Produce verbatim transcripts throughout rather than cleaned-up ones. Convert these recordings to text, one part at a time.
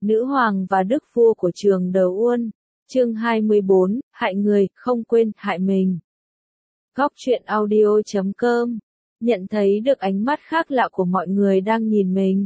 Nữ hoàng và đức vua của trường Đờ Uôn. Chương hai mươi bốn, hại người, không quên, hại mình. Góc truyện audio chấm com. Nhận thấy được ánh mắt khác lạ của mọi người đang nhìn mình,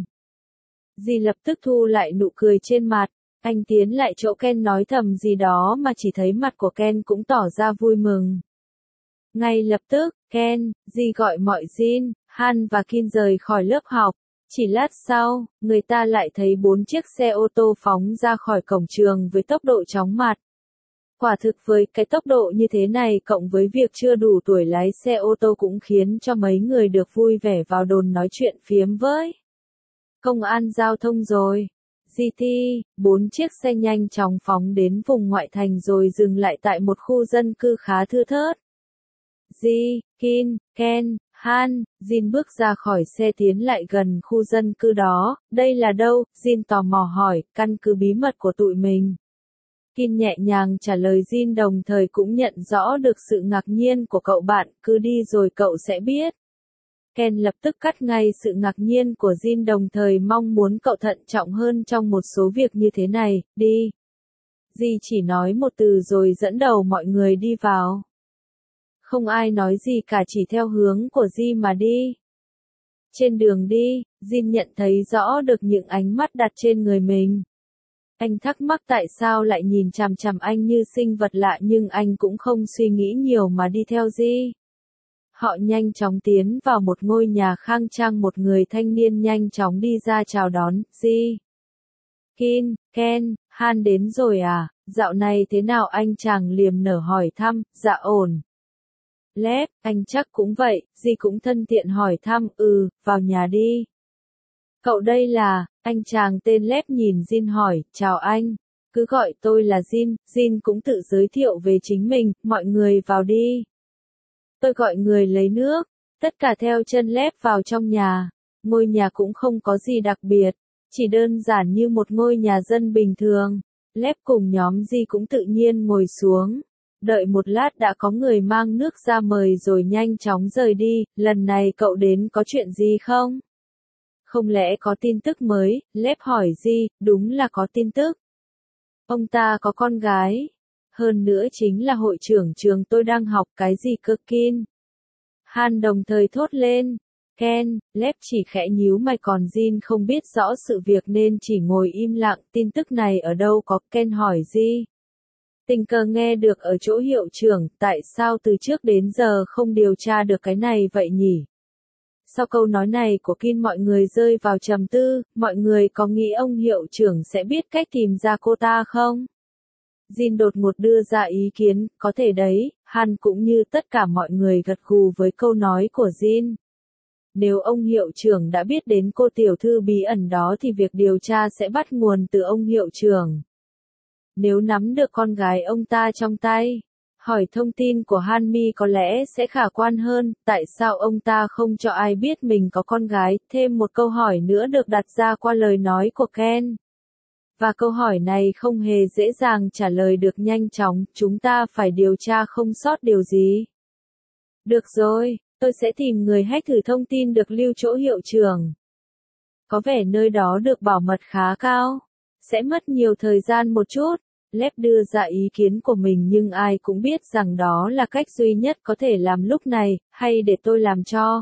Di lập tức thu lại nụ cười trên mặt. Anh tiến lại chỗ Ken nói thầm gì đó mà chỉ thấy mặt của Ken cũng tỏ ra vui mừng. Ngay lập tức, Ken, Di gọi mọi Jin, Han và Kin rời khỏi lớp học. Chỉ lát sau, người ta lại thấy bốn chiếc xe ô tô phóng ra khỏi cổng trường với tốc độ chóng mặt. Quả thực với cái tốc độ như thế này cộng với việc chưa đủ tuổi lái xe ô tô cũng khiến cho mấy người được vui vẻ vào đồn nói chuyện phiếm với công an giao thông rồi. giê tê, bốn chiếc xe nhanh chóng phóng đến vùng ngoại thành rồi dừng lại tại một khu dân cư khá thưa thớt. Di, Kin, Ken, Han, Jin bước ra khỏi xe tiến lại gần khu dân cư đó. Đây là đâu? Jin tò mò hỏi, căn cứ bí mật của tụi mình. Kin nhẹ nhàng trả lời Jin đồng thời cũng nhận rõ được sự ngạc nhiên của cậu bạn, cứ đi rồi cậu sẽ biết. Ken lập tức cắt ngay sự ngạc nhiên của Jin đồng thời mong muốn cậu thận trọng hơn trong một số việc như thế này, đi. Di chỉ nói một từ rồi dẫn đầu mọi người đi vào. Không ai nói gì cả chỉ theo hướng của Di mà đi. Trên đường đi, Jin nhận thấy rõ được những ánh mắt đặt trên người mình. Anh thắc mắc tại sao lại nhìn chằm chằm anh như sinh vật lạ nhưng anh cũng không suy nghĩ nhiều mà đi theo Di. Họ nhanh chóng tiến vào một ngôi nhà khang trang, một người thanh niên nhanh chóng đi ra chào đón, Di. Kin, Ken, Han đến rồi à, dạo này thế nào anh chàng liềm nở hỏi thăm, dạ ổn. Lép, anh chắc cũng vậy, Di cũng thân thiện hỏi thăm, ừ, vào nhà đi. Cậu đây là, anh chàng tên Lép nhìn Jin hỏi, chào anh, cứ gọi tôi là Jin, Jin cũng tự giới thiệu về chính mình, mọi người vào đi. Tôi gọi người lấy nước, tất cả theo chân Lép vào trong nhà. Ngôi nhà cũng không có gì đặc biệt, chỉ đơn giản như một ngôi nhà dân bình thường. Lép cùng nhóm Di cũng tự nhiên ngồi xuống. Đợi một lát đã có người mang nước ra mời rồi nhanh chóng rời đi, lần này cậu đến có chuyện gì không? Không lẽ có tin tức mới, Lép hỏi Di, đúng là có tin tức. Ông ta có con gái. Hơn nữa chính là hội trưởng trường tôi đang học cái gì cơ Kin. Han đồng thời thốt lên. Ken, Lép chỉ khẽ nhíu mày còn Jin không biết rõ sự việc nên chỉ ngồi im lặng, tin tức này ở đâu có, Ken hỏi Di. Tình cờ nghe được ở chỗ hiệu trưởng, tại sao từ trước đến giờ không điều tra được cái này vậy nhỉ? Sau câu nói này của Kin mọi người rơi vào trầm tư, mọi người có nghĩ ông hiệu trưởng sẽ biết cách tìm ra cô ta không? Jin đột ngột đưa ra ý kiến, có thể đấy, Han cũng như tất cả mọi người gật gù với câu nói của Jin. Nếu ông hiệu trưởng đã biết đến cô tiểu thư bí ẩn đó thì việc điều tra sẽ bắt nguồn từ ông hiệu trưởng. Nếu nắm được con gái ông ta trong tay, hỏi thông tin của Han Mi có lẽ sẽ khả quan hơn, tại sao ông ta không cho ai biết mình có con gái, thêm một câu hỏi nữa được đặt ra qua lời nói của Ken. Và câu hỏi này không hề dễ dàng trả lời được nhanh chóng, chúng ta phải điều tra không sót điều gì. Được rồi, tôi sẽ tìm người hack thử thông tin được lưu chỗ hiệu trưởng. Có vẻ nơi đó được bảo mật khá cao. Sẽ mất nhiều thời gian một chút. Lép đưa ra ý kiến của mình nhưng ai cũng biết rằng đó là cách duy nhất có thể làm lúc này, hay để tôi làm cho.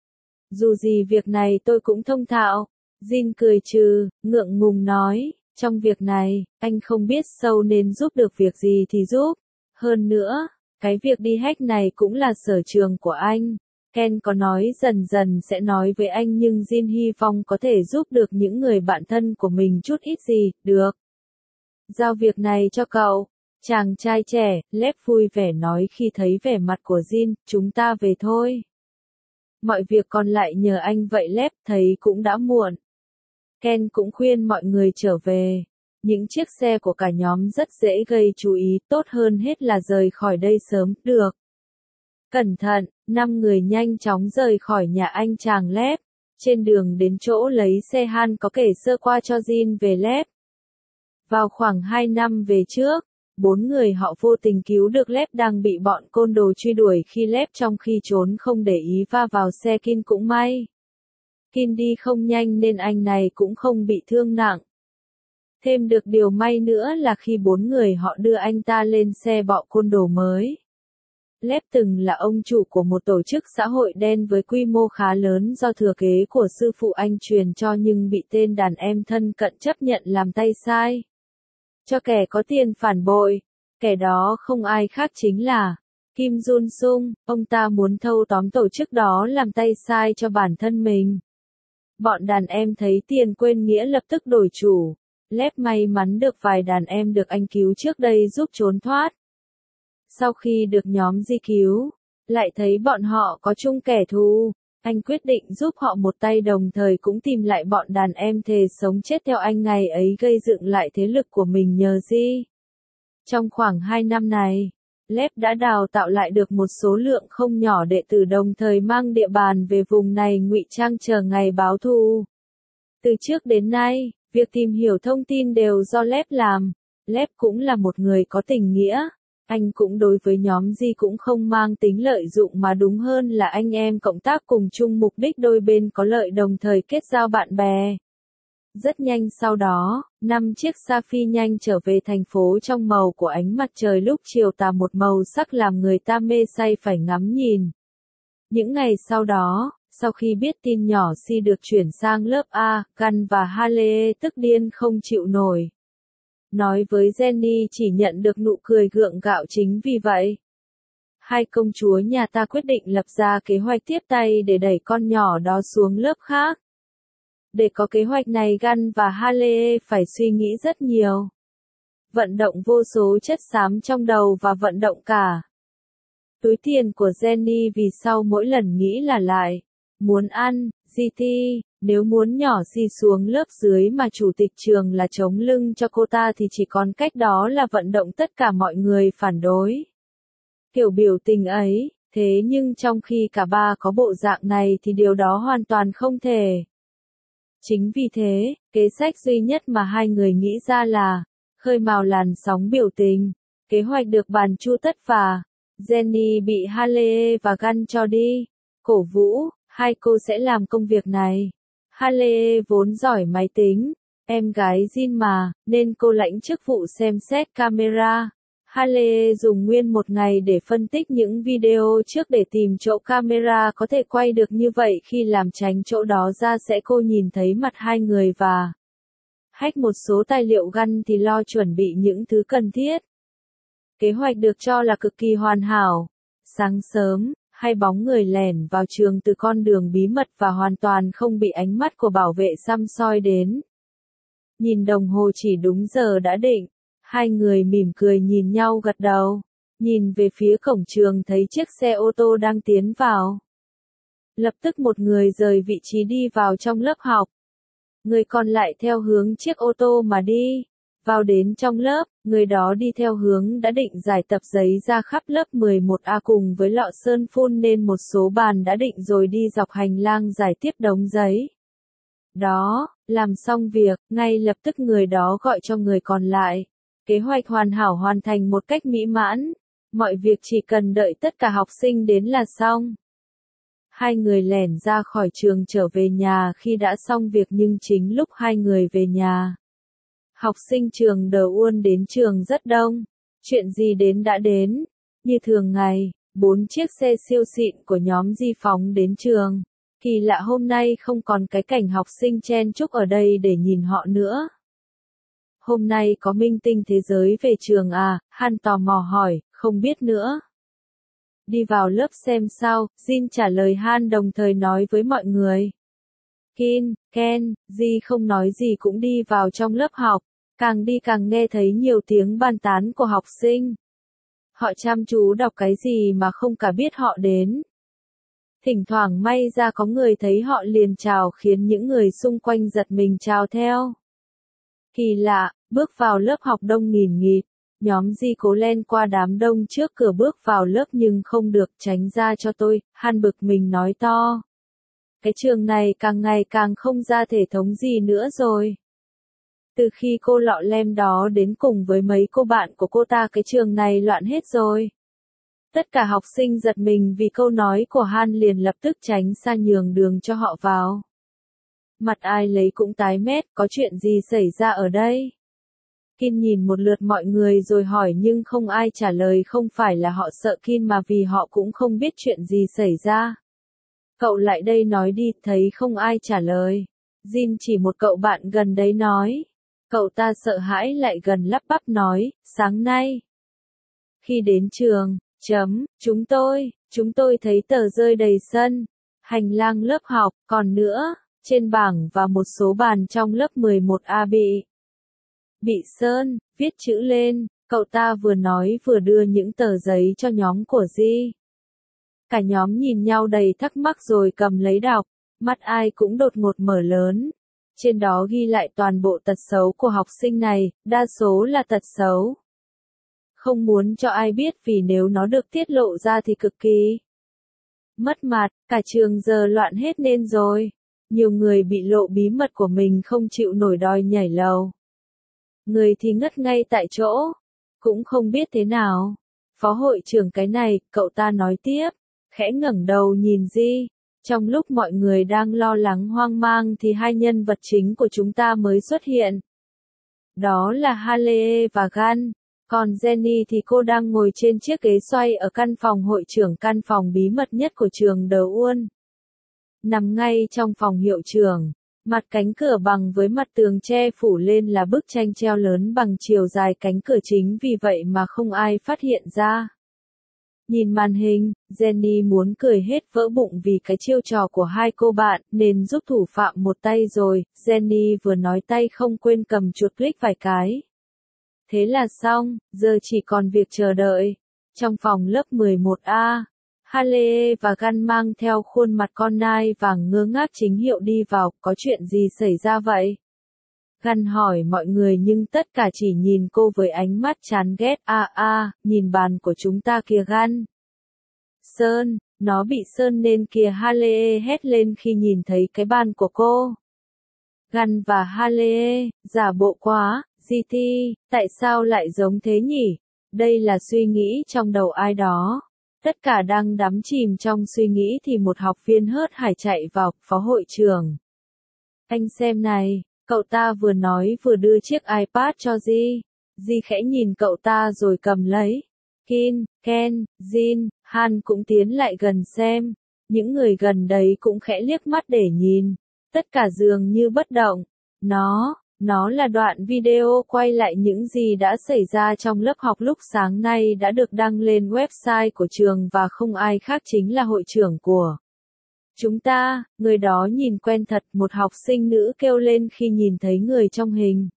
Dù gì việc này tôi cũng thông thạo. Jin cười trừ, ngượng ngùng nói, trong việc này, anh không biết sâu nên giúp được việc gì thì giúp. Hơn nữa, cái việc đi hack này cũng là sở trường của anh. Ken có nói dần dần sẽ nói với anh nhưng Jin hy vọng có thể giúp được những người bạn thân của mình chút ít gì, được. Giao việc này cho cậu. Chàng trai trẻ, Lép vui vẻ nói khi thấy vẻ mặt của Jin, chúng ta về thôi. Mọi việc còn lại nhờ anh vậy Lép, thấy cũng đã muộn. Ken cũng khuyên mọi người trở về. Những chiếc xe của cả nhóm rất dễ gây chú ý, tốt hơn hết là rời khỏi đây sớm, được. Cẩn thận, năm người nhanh chóng rời khỏi nhà anh chàng Lép. Trên đường đến chỗ lấy xe Han có kể sơ qua cho Jin về Lép. Vào khoảng hai năm về trước, bốn người họ vô tình cứu được Lép đang bị bọn côn đồ truy đuổi khi Lép trong khi trốn không để ý va vào xe Kin cũng may. Kin đi không nhanh nên anh này cũng không bị thương nặng. Thêm được điều may nữa là khi bốn người họ đưa anh ta lên xe bọ côn đồ mới. Lép từng là ông chủ của một tổ chức xã hội đen với quy mô khá lớn do thừa kế của sư phụ anh truyền cho nhưng bị tên đàn em thân cận chấp nhận làm tay sai. Cho kẻ có tiền phản bội, kẻ đó không ai khác chính là Kim Jun Sung, ông ta muốn thâu tóm tổ chức đó làm tay sai cho bản thân mình. Bọn đàn em thấy tiền quên nghĩa lập tức đổi chủ. Lép may mắn được vài đàn em được anh cứu trước đây giúp trốn thoát. Sau khi được nhóm Di cứu, lại thấy bọn họ có chung kẻ thù, anh quyết định giúp họ một tay đồng thời cũng tìm lại bọn đàn em thề sống chết theo anh ngày ấy gây dựng lại thế lực của mình nhờ Di. Trong khoảng hai năm này, Lép đã đào tạo lại được một số lượng không nhỏ đệ tử đồng thời mang địa bàn về vùng này ngụy trang chờ ngày báo thù. Từ trước đến nay, việc tìm hiểu thông tin đều do Lép làm. Lép cũng là một người có tình nghĩa. Anh cũng đối với nhóm Di cũng không mang tính lợi dụng mà đúng hơn là anh em cộng tác cùng chung mục đích đôi bên có lợi đồng thời kết giao bạn bè. Rất nhanh sau đó, năm chiếc sa phi nhanh trở về thành phố trong màu của ánh mặt trời lúc chiều tà một màu sắc làm người ta mê say phải ngắm nhìn. Những ngày sau đó, sau khi biết tin nhỏ Si được chuyển sang lớp A, Gun và Haley tức điên không chịu nổi. Nói với Jenny chỉ nhận được nụ cười gượng gạo chính vì vậy. Hai công chúa nhà ta quyết định lập ra kế hoạch tiếp tay để đẩy con nhỏ đó xuống lớp khác. Để có kế hoạch này Gun và Haley phải suy nghĩ rất nhiều. Vận động vô số chất xám trong đầu và vận động cả túi tiền của Jenny vì sau mỗi lần nghĩ là lại muốn ăn giê tê, nếu muốn nhỏ Si xuống lớp dưới mà chủ tịch trường là chống lưng cho cô ta thì chỉ còn cách đó là vận động tất cả mọi người phản đối. Kiểu biểu tình ấy, thế nhưng trong khi cả ba có bộ dạng này thì điều đó hoàn toàn không thể. Chính vì thế, kế sách duy nhất mà hai người nghĩ ra là khơi mào làn sóng biểu tình. Kế hoạch được bàn chu tất và Jenny bị Haley và Gun cho đi cổ vũ, hai cô sẽ làm công việc này. Haley vốn giỏi máy tính, em gái Jin mà, nên cô lãnh chức vụ xem xét camera. Haley dùng nguyên một ngày để phân tích những video trước để tìm chỗ camera có thể quay được như vậy khi làm tránh chỗ đó ra sẽ cô nhìn thấy mặt hai người và hack một số tài liệu Gun thì lo chuẩn bị những thứ cần thiết. Kế hoạch được cho là cực kỳ hoàn hảo. Sáng sớm, hai bóng người lẻn vào trường từ con đường bí mật và hoàn toàn không bị ánh mắt của bảo vệ săm soi đến. Nhìn đồng hồ chỉ đúng giờ đã định, hai người mỉm cười nhìn nhau gật đầu, nhìn về phía cổng trường thấy chiếc xe ô tô đang tiến vào. Lập tức một người rời vị trí đi vào trong lớp học. Người còn lại theo hướng chiếc ô tô mà đi. Vào đến trong lớp, người đó đi theo hướng đã định giải tập giấy ra khắp lớp mười một A cùng với lọ sơn phun nên một số bàn đã định rồi đi dọc hành lang giải tiếp đống giấy. Đó, làm xong việc, ngay lập tức người đó gọi cho người còn lại. Kế hoạch hoàn hảo hoàn thành một cách mỹ mãn. Mọi việc chỉ cần đợi tất cả học sinh đến là xong. Hai người lẻn ra khỏi trường trở về nhà khi đã xong việc nhưng chính lúc hai người về nhà. Học sinh trường Đờ Uôn đến trường rất đông. Chuyện gì đến đã đến. Như thường ngày, bốn chiếc xe siêu xịn của nhóm Di phóng đến trường. Kỳ lạ hôm nay không còn cái cảnh học sinh chen chúc ở đây để nhìn họ nữa. Hôm nay có minh tinh thế giới về trường à? Han tò mò hỏi, không biết nữa. Đi vào lớp xem sao, Jin trả lời Han đồng thời nói với mọi người. Kin, Ken, Di không nói gì cũng đi vào trong lớp học, càng đi càng nghe thấy nhiều tiếng bàn tán của học sinh. Họ chăm chú đọc cái gì mà không cả biết họ đến. Thỉnh thoảng may ra có người thấy họ liền chào khiến những người xung quanh giật mình chào theo. Kỳ lạ, bước vào lớp học đông nghìn nghịt, nhóm Di cố len qua đám đông trước cửa bước vào lớp nhưng không được, tránh ra cho tôi, Han bực mình nói to. Cái trường này càng ngày càng không ra thể thống gì nữa rồi. Từ khi cô lọ lem đó đến cùng với mấy cô bạn của cô ta cái trường này loạn hết rồi. Tất cả học sinh giật mình vì câu nói của Han liền lập tức tránh xa nhường đường cho họ vào. Mặt ai lấy cũng tái mét, có chuyện gì xảy ra ở đây? Kin nhìn một lượt mọi người rồi hỏi nhưng không ai trả lời, không phải là họ sợ Kin mà vì họ cũng không biết chuyện gì xảy ra. Cậu lại đây nói đi, thấy không ai trả lời. Jin chỉ một cậu bạn gần đấy nói. Cậu ta sợ hãi lại gần lắp bắp nói, sáng nay. Khi đến trường, chấm, chúng tôi, chúng tôi thấy tờ rơi đầy sân, hành lang lớp học, còn nữa, trên bảng và một số bàn trong lớp mười một A bị. Bị sơn, viết chữ lên, cậu ta vừa nói vừa đưa những tờ giấy cho nhóm của Di. Cả nhóm nhìn nhau đầy thắc mắc rồi cầm lấy đọc, mắt ai cũng đột ngột mở lớn. Trên đó ghi lại toàn bộ tật xấu của học sinh này, đa số là tật xấu. Không muốn cho ai biết vì nếu nó được tiết lộ ra thì cực kỳ mất mặt, cả trường giờ loạn hết nên rồi. Nhiều người bị lộ bí mật của mình không chịu nổi đòi nhảy lầu. Người thì ngất ngay tại chỗ, cũng không biết thế nào. Phó hội trưởng cái này, cậu ta nói tiếp, khẽ ngẩng đầu nhìn Di. Trong lúc mọi người đang lo lắng hoang mang thì hai nhân vật chính của chúng ta mới xuất hiện. Đó là Halle và Gan. Còn Jenny thì cô đang ngồi trên chiếc ghế xoay ở căn phòng hội trưởng, căn phòng bí mật nhất của trường Đờ Uôn. Nằm ngay trong phòng hiệu trưởng, mặt cánh cửa bằng với mặt tường che phủ lên là bức tranh treo lớn bằng chiều dài cánh cửa, chính vì vậy mà không ai phát hiện ra. Nhìn màn hình, Jenny muốn cười hết vỡ bụng vì cái chiêu trò của hai cô bạn, nên giúp thủ phạm một tay rồi. Jenny vừa nói tay không quên cầm chuột click vài cái. Thế là xong, giờ chỉ còn việc chờ đợi. Trong phòng lớp mười một A, Halle và Gan mang theo khuôn mặt con nai vàng ngơ ngác chính hiệu đi vào, có chuyện gì xảy ra vậy? Gan hỏi mọi người nhưng tất cả chỉ nhìn cô với ánh mắt chán ghét. A à, a, à, nhìn bàn của chúng ta kìa Gan. Sơn, nó bị sơn nên kìa, Halle hét lên khi nhìn thấy cái bàn của cô. Gan và Halle, giả bộ quá, giê tê, tại sao lại giống thế nhỉ? Đây là suy nghĩ trong đầu ai đó. Tất cả đang đắm chìm trong suy nghĩ thì một học viên hớt hải chạy vào, phó hội trưởng. Anh xem này, cậu ta vừa nói vừa đưa chiếc iPad cho Di. Di khẽ nhìn cậu ta rồi cầm lấy. Kin, Ken, Jin, Han cũng tiến lại gần xem. Những người gần đấy cũng khẽ liếc mắt để nhìn. Tất cả dường như bất động. Nó, nó là đoạn video quay lại những gì đã xảy ra trong lớp học lúc sáng nay đã được đăng lên website của trường và không ai khác chính là hội trưởng của chúng ta. Người đó nhìn quen thật, một học sinh nữ kêu lên khi nhìn thấy người trong hình.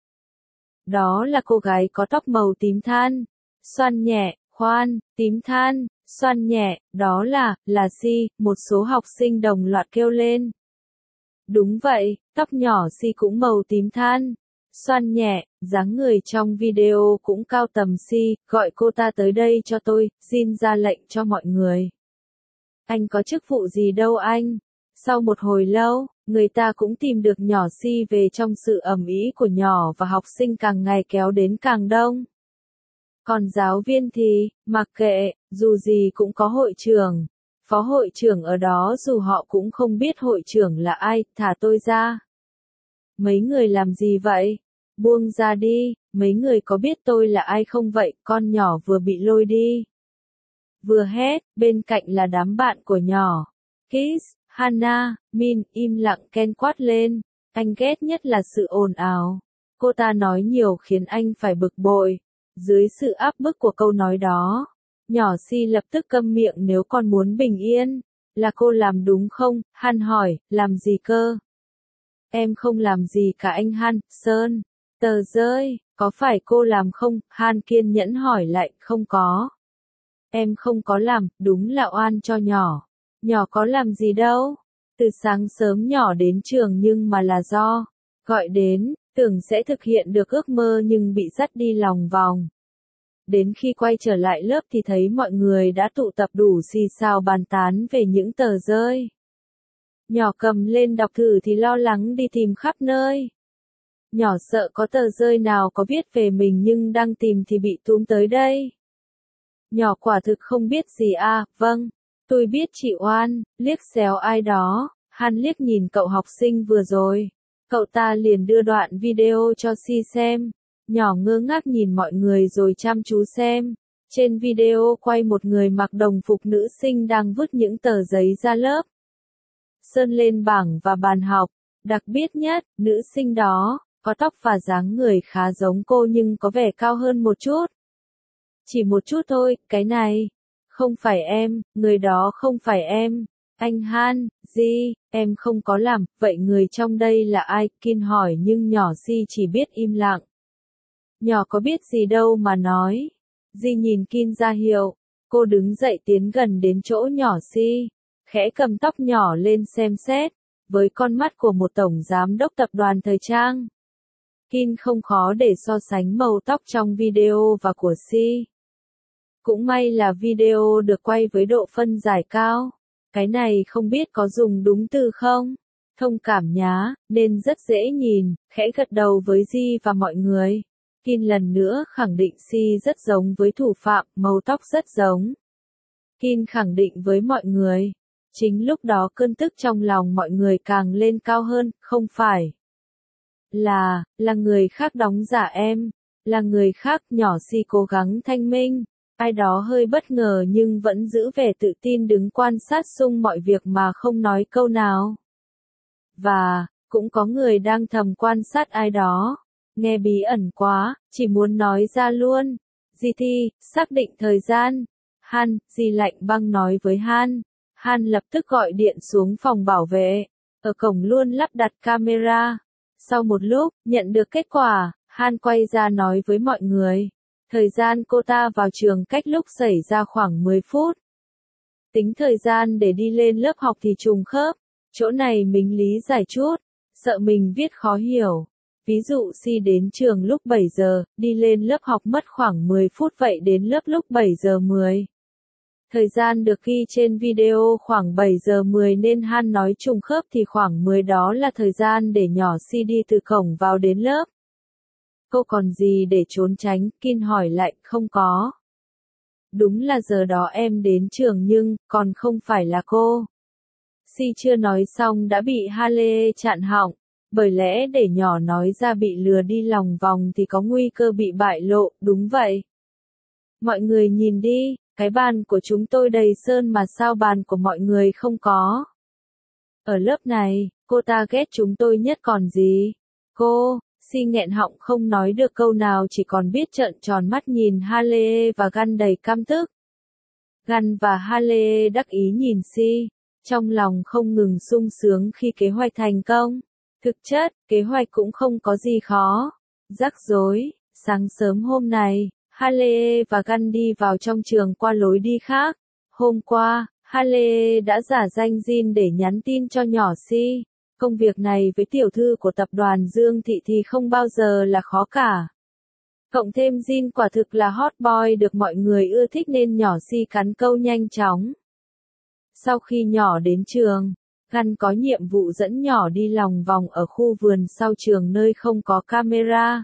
Đó là cô gái có tóc màu tím than. Xoăn nhẹ, khoan, tím than, xoăn nhẹ, đó là, là Si, một số học sinh đồng loạt kêu lên. Đúng vậy, tóc nhỏ Si cũng màu tím than. Xoăn nhẹ, dáng người trong video cũng cao tầm Si, gọi cô ta tới đây cho tôi. Jin ra lệnh cho mọi người. Anh có chức vụ gì đâu anh? Sau một hồi lâu, người ta cũng tìm được nhỏ Si về trong sự ầm ĩ của nhỏ và học sinh càng ngày kéo đến càng đông. Còn giáo viên thì, mặc kệ, dù gì cũng có hội trưởng. Phó hội trưởng ở đó dù họ cũng không biết hội trưởng là ai, thả tôi ra. Mấy người làm gì vậy? Buông ra đi, mấy người có biết tôi là ai không vậy? Con nhỏ vừa bị lôi đi. Vừa hét, bên cạnh là đám bạn của nhỏ. Kiss, Hannah, Min, im lặng. Ken quát lên. Anh ghét nhất là sự ồn ào. Cô ta nói nhiều khiến anh phải bực bội. Dưới sự áp bức của câu nói đó, nhỏ Si lập tức câm miệng. Nếu con muốn bình yên, là cô làm đúng không? Han hỏi, làm gì cơ? Em không làm gì cả anh Han. Sơn, tờ rơi, có phải cô làm không? Han kiên nhẫn hỏi lại, không có. Em không có làm, đúng là oan cho nhỏ. Nhỏ có làm gì đâu. Từ sáng sớm nhỏ đến trường nhưng mà là do gọi đến, tưởng sẽ thực hiện được ước mơ nhưng bị dắt đi lòng vòng. Đến khi quay trở lại lớp thì thấy mọi người đã tụ tập đủ xì xào bàn tán về những tờ rơi. Nhỏ cầm lên đọc thử thì lo lắng đi tìm khắp nơi. Nhỏ sợ có tờ rơi nào có viết về mình nhưng đang tìm thì bị túm tới đây. Nhỏ quả thực không biết gì à, vâng, tôi biết chị oan, liếc xéo ai đó. Han liếc nhìn cậu học sinh vừa rồi. Cậu ta liền đưa đoạn video cho Si xem. Nhỏ ngơ ngác nhìn mọi người rồi chăm chú xem. Trên video quay một người mặc đồng phục nữ sinh đang vứt những tờ giấy ra lớp sơn lên bảng và bàn học. Đặc biệt nhất, nữ sinh đó có tóc và dáng người khá giống cô nhưng có vẻ cao hơn một chút. Chỉ một chút thôi, cái này không phải em, người đó không phải em. Anh Han, gì, em không có làm, vậy người trong đây là ai? Kin hỏi nhưng nhỏ Si chỉ biết im lặng. Nhỏ có biết gì đâu mà nói. Di nhìn Kin ra hiệu, cô đứng dậy tiến gần đến chỗ nhỏ Si, khẽ cầm tóc nhỏ lên xem xét, với con mắt của một tổng giám đốc tập đoàn thời trang. Kin không khó để so sánh màu tóc trong video và của Si. Cũng may là video được quay với độ phân giải cao. Cái này không biết có dùng đúng từ không? Thông cảm nhá, nên rất dễ nhìn, khẽ gật đầu với Di và mọi người. Kin lần nữa khẳng định Si rất giống với thủ phạm, màu tóc rất giống. Kin khẳng định với mọi người. Chính lúc đó cơn tức trong lòng mọi người càng lên cao hơn, không phải. Là, là người khác đóng giả em. Là người khác, nhỏ Si cố gắng thanh minh. Ai đó hơi bất ngờ nhưng vẫn giữ vẻ tự tin đứng quan sát xung mọi việc mà không nói câu nào. Và, cũng có người đang thầm quan sát ai đó. Nghe bí ẩn quá, chỉ muốn nói ra luôn. Di Thi, xác định thời gian. Han, Di lạnh băng nói với Han. Han lập tức gọi điện xuống phòng bảo vệ. Ở cổng luôn lắp đặt camera. Sau một lúc, nhận được kết quả, Han quay ra nói với mọi người. Thời gian cô ta vào trường cách lúc xảy ra khoảng mười phút. Tính thời gian để đi lên lớp học thì trùng khớp. Chỗ này mình lý giải chút. Sợ mình viết khó hiểu. Ví dụ Si đến trường lúc bảy giờ, đi lên lớp học mất khoảng mười phút vậy đến lớp lúc bảy giờ mười. Thời gian được ghi trên video khoảng bảy giờ mười nên Han nói trùng khớp thì khoảng mười đó là thời gian để nhỏ Si đi từ cổng vào đến lớp. Cô còn gì để trốn tránh? Kin hỏi lại, không có. Đúng là giờ đó em đến trường nhưng, còn không phải là cô. Si chưa nói xong đã bị Hale chặn họng. Bởi lẽ để nhỏ nói ra bị lừa đi lòng vòng thì có nguy cơ bị bại lộ, đúng vậy. Mọi người nhìn đi, cái bàn của chúng tôi đầy sơn mà sao bàn của mọi người không có. Ở lớp này, cô ta ghét chúng tôi nhất còn gì. Cô, Si nghẹn họng không nói được câu nào chỉ còn biết trợn tròn mắt nhìn Hale và Gun đầy căm tức. Gun và Hale đắc ý nhìn Si, trong lòng không ngừng sung sướng khi kế hoạch thành công. Thực chất, kế hoạch cũng không có gì khó. Rắc rối, sáng sớm hôm này, Hale và Gun đi vào trong trường qua lối đi khác. Hôm qua, Hale đã giả danh Jin để nhắn tin cho nhỏ Si. Công việc này với tiểu thư của tập đoàn Dương Thị thì không bao giờ là khó cả. Cộng thêm Jin quả thực là hot boy được mọi người ưa thích nên nhỏ Si cắn câu nhanh chóng. Sau khi nhỏ đến trường, Gun có nhiệm vụ dẫn nhỏ đi lòng vòng ở khu vườn sau trường nơi không có camera.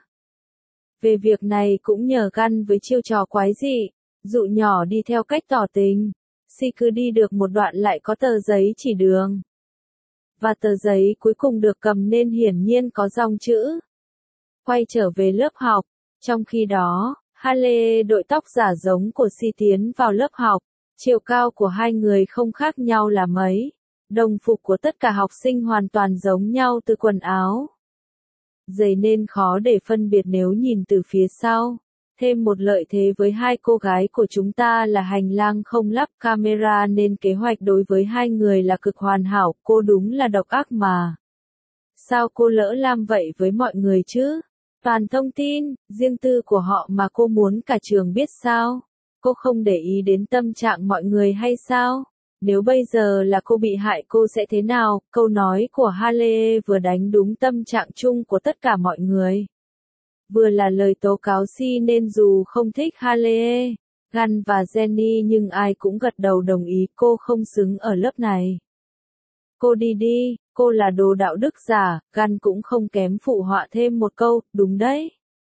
Về việc này cũng nhờ Gun với chiêu trò quái dị, dụ nhỏ đi theo cách tỏ tình. Si cứ đi được một đoạn lại có tờ giấy chỉ đường. Và tờ giấy cuối cùng được cầm nên hiển nhiên có dòng chữ. Quay trở về lớp học. Trong khi đó, Hale đội tóc giả giống của Si tiến vào lớp học. Chiều cao của hai người không khác nhau là mấy. Đồng phục của tất cả học sinh hoàn toàn giống nhau từ quần áo. Giày nên khó để phân biệt nếu nhìn từ phía sau. Thêm một lợi thế với hai cô gái của chúng ta là hành lang không lắp camera nên kế hoạch đối với hai người là cực hoàn hảo. Cô đúng là độc ác mà. Sao cô lỡ làm vậy với mọi người chứ? Toàn thông tin, riêng tư của họ mà cô muốn cả trường biết sao? Cô không để ý đến tâm trạng mọi người hay sao? Nếu bây giờ là cô bị hại cô sẽ thế nào? Câu nói của Hale vừa đánh đúng tâm trạng chung của tất cả mọi người. Vừa là lời tố cáo Si nên dù không thích Hale, Gun và Jenny nhưng ai cũng gật đầu đồng ý cô không xứng ở lớp này. Cô đi đi, cô là đồ đạo đức giả, Gun cũng không kém phụ họa thêm một câu, đúng đấy.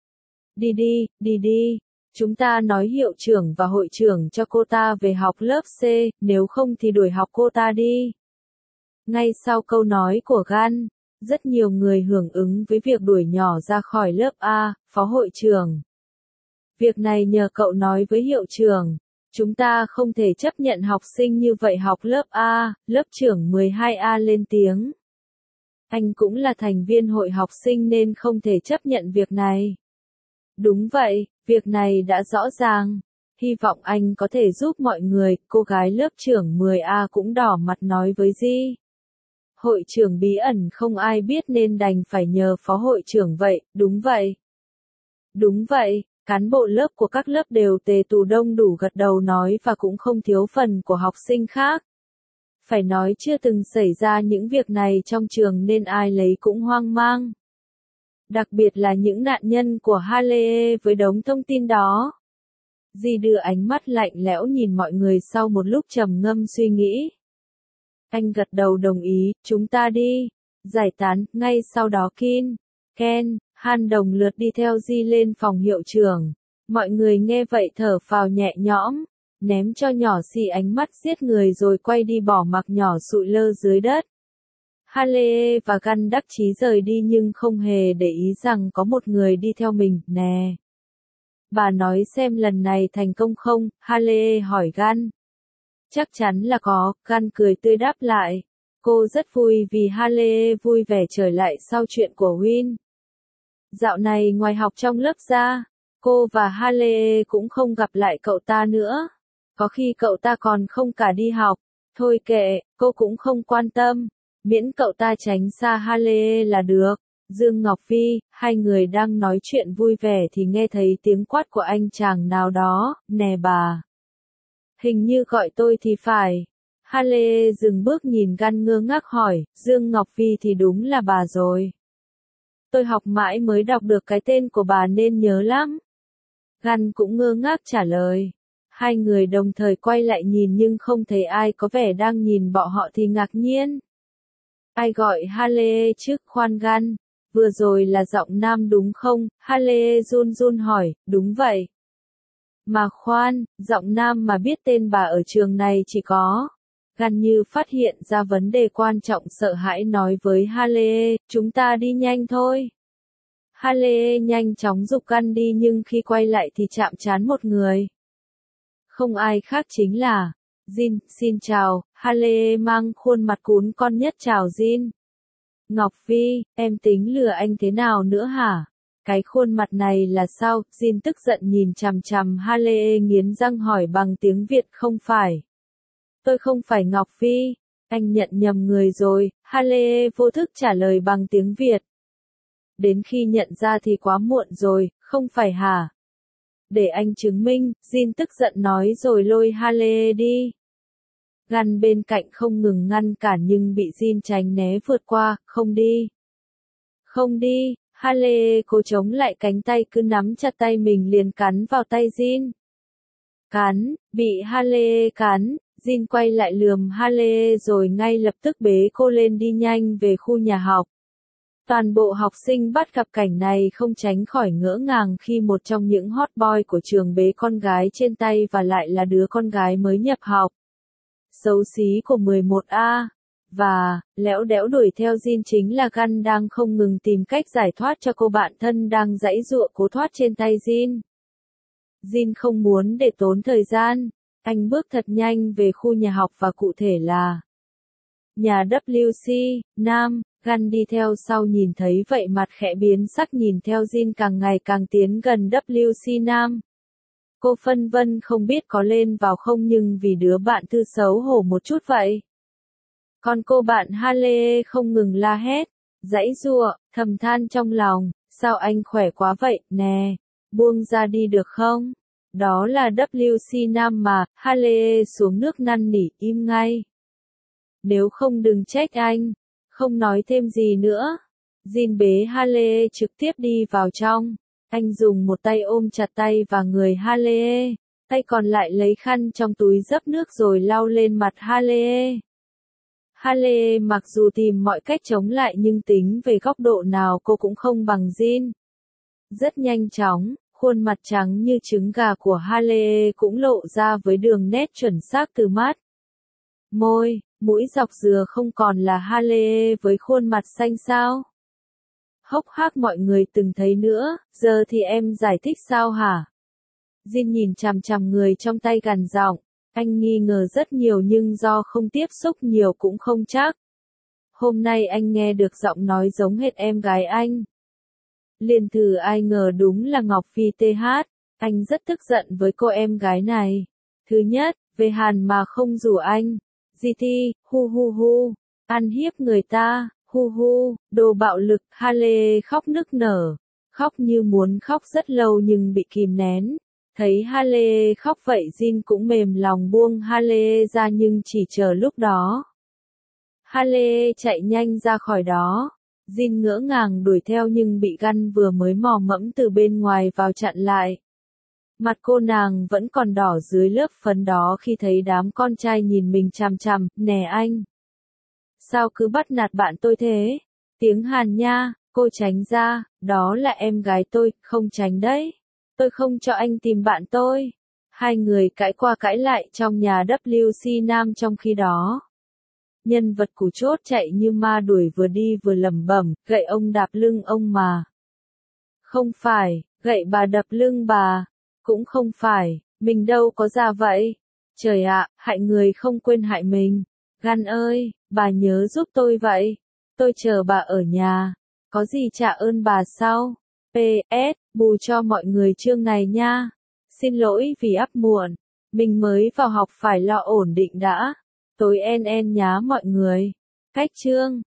Đi đi, đi đi. Chúng ta nói hiệu trưởng và hội trưởng cho cô ta về học lớp C, nếu không thì đuổi học cô ta đi. Ngay sau câu nói của Gun, Rất nhiều người hưởng ứng với việc đuổi nhỏ ra khỏi lớp A, phó hội trưởng. Việc này nhờ cậu nói với hiệu trưởng. Chúng ta không thể chấp nhận học sinh như vậy học lớp A, lớp trưởng mười hai A lên tiếng. Anh cũng là thành viên hội học sinh nên không thể chấp nhận việc này. Đúng vậy, việc này đã rõ ràng. Hy vọng anh có thể giúp mọi người, cô gái lớp trưởng mười A cũng đỏ mặt nói với Di. Hội trưởng bí ẩn không ai biết nên đành phải nhờ phó hội trưởng vậy, đúng vậy. Đúng vậy, cán bộ lớp của các lớp đều tề tù đông đủ gật đầu nói và cũng không thiếu phần của học sinh khác. Phải nói chưa từng xảy ra những việc này trong trường nên ai lấy cũng hoang mang. Đặc biệt là những nạn nhân của Halle với đống thông tin đó. Di đưa ánh mắt lạnh lẽo nhìn mọi người sau một lúc trầm ngâm suy nghĩ. Anh gật đầu đồng ý, chúng ta đi. Giải tán, ngay sau đó Kin, Ken, Han đồng lượt đi theo Di lên phòng hiệu trưởng. Mọi người nghe vậy thở phào nhẹ nhõm, ném cho nhỏ xì ánh mắt giết người rồi quay đi bỏ mặc nhỏ sụi lơ dưới đất. Halle và Gun đắc chí rời đi nhưng không hề để ý rằng có một người đi theo mình, nè. Bà nói xem lần này thành công không, Halle hỏi Gun. Chắc chắn là có, Gun cười tươi đáp lại. Cô rất vui vì Halle vui vẻ trở lại sau chuyện của Win. Dạo này ngoài học trong lớp ra, cô và Halle cũng không gặp lại cậu ta nữa. Có khi cậu ta còn không cả đi học. Thôi kệ, cô cũng không quan tâm. Miễn cậu ta tránh xa Halle là được. Dương Ngọc Phi, hai người đang nói chuyện vui vẻ thì nghe thấy tiếng quát của anh chàng nào đó, nè bà. Hình như gọi tôi thì phải. Halle dừng bước nhìn Gun ngơ ngác hỏi, Dương Ngọc Phi thì đúng là bà rồi. Tôi học mãi mới đọc được cái tên của bà nên nhớ lắm. Gun cũng ngơ ngác trả lời. Hai người đồng thời quay lại nhìn nhưng không thấy ai có vẻ đang nhìn bọn họ thì ngạc nhiên. Ai gọi Halle chứ, khoan Gun, vừa rồi là giọng nam đúng không? Halle run run hỏi, đúng vậy. Mà khoan, giọng nam mà biết tên bà ở trường này chỉ có. Gun như phát hiện ra vấn đề quan trọng sợ hãi nói với Halle, chúng ta đi nhanh thôi. Halle nhanh chóng giục Gun đi nhưng khi quay lại thì chạm trán một người. Không ai khác chính là Jin, xin chào, Halle mang khuôn mặt cún con nhất chào Jin. Ngọc Vi, em tính lừa anh thế nào nữa hả? Cái khuôn mặt này là sao? Jin tức giận nhìn chằm chằm Halle nghiến răng hỏi bằng tiếng Việt không phải. Tôi không phải Ngọc Vi, anh nhận nhầm người rồi, Halle vô thức trả lời bằng tiếng Việt. Đến khi nhận ra thì quá muộn rồi, không phải hả? Để anh chứng minh, Jin tức giận nói rồi lôi Halle đi. Gun bên cạnh không ngừng ngăn cản nhưng bị Jin tránh né vượt qua, không đi. Không đi, Halle cố chống lại cánh tay cứ nắm chặt tay mình liền cắn vào tay Jin. Cắn, bị Halle cắn, Jin quay lại lườm Halle rồi ngay lập tức bế cô lên đi nhanh về khu nhà học. Toàn bộ học sinh bắt gặp cảnh này không tránh khỏi ngỡ ngàng khi một trong những hot boy của trường bế con gái trên tay và lại là đứa con gái mới nhập học. Xấu xí của mười một A. Và, lẽo đẽo đuổi theo Jin chính là Gun đang không ngừng tìm cách giải thoát cho cô bạn thân đang giãy giụa cố thoát trên tay Jin. Jin không muốn để tốn thời gian. Anh bước thật nhanh về khu nhà học và cụ thể là nhà W C, Nam. Gun đi theo sau nhìn thấy vậy mặt khẽ biến sắc nhìn theo Jin càng ngày càng tiến gần W C Nam. Cô phân vân không biết có lên vào không nhưng vì đứa bạn thư xấu hổ một chút vậy. Còn cô bạn Halle không ngừng la hét, giãy giụa, thầm than trong lòng, sao anh khỏe quá vậy, nè, buông ra đi được không? Đó là W C Nam mà, Halle xuống nước năn nỉ, im ngay. Nếu không đừng trách anh, không nói thêm gì nữa. Jin bế Halle trực tiếp đi vào trong. Anh dùng một tay ôm chặt tay và người Halle, tay còn lại lấy khăn trong túi dấp nước rồi lau lên mặt Halle. Halle mặc dù tìm mọi cách chống lại nhưng tính về góc độ nào cô cũng không bằng Jin. Rất nhanh chóng, khuôn mặt trắng như trứng gà của Halle cũng lộ ra với đường nét chuẩn xác từ mắt, môi, Mũi dọc dừa không còn là Halle với khuôn mặt xanh sao? Hốc hác mọi người từng thấy nữa, giờ thì em giải thích sao hả? Jin nhìn chằm chằm người trong tay gằn giọng, anh nghi ngờ rất nhiều nhưng do không tiếp xúc nhiều cũng không chắc. Hôm nay anh nghe được giọng nói giống hệt em gái anh. Liền thử ai ngờ đúng là Ngọc Phi tê hát, anh rất tức giận với cô em gái này. Thứ nhất, về Hàn mà không rủ anh. giê tê, hu hu hu, ăn hiếp người ta, hu hu, đồ bạo lực, Halle khóc nức nở. Khóc như muốn khóc rất lâu nhưng bị kìm nén. Thấy Halle khóc vậy Jin cũng mềm lòng buông Halle ra nhưng chỉ chờ lúc đó. Halle chạy nhanh ra khỏi đó. Jin ngỡ ngàng đuổi theo nhưng bị Gun vừa mới mò mẫm từ bên ngoài vào chặn lại. Mặt cô nàng vẫn còn đỏ dưới lớp phấn đó khi thấy đám con trai nhìn mình chằm chằm, nè anh. Sao cứ bắt nạt bạn tôi thế? Tiếng Hàn nha, cô tránh ra, đó là em gái tôi, không tránh đấy. Tôi không cho anh tìm bạn tôi. Hai người cãi qua cãi lại trong nhà W C Nam trong khi đó. Nhân vật củ chốt chạy như ma đuổi vừa đi vừa lẩm bẩm, gậy ông đạp lưng ông mà. Không phải, gậy bà đập lưng bà. Cũng không phải, mình đâu có ra vậy. Trời ạ, hại người không quên hại mình. Gun ơi, bà nhớ giúp tôi vậy. Tôi chờ bà ở nhà. Có gì trả ơn bà sau. pê ét, bù cho mọi người chương này nha. Xin lỗi vì up muộn. Mình mới vào học phải lo ổn định đã. Tối en en nhá mọi người. Cách chương.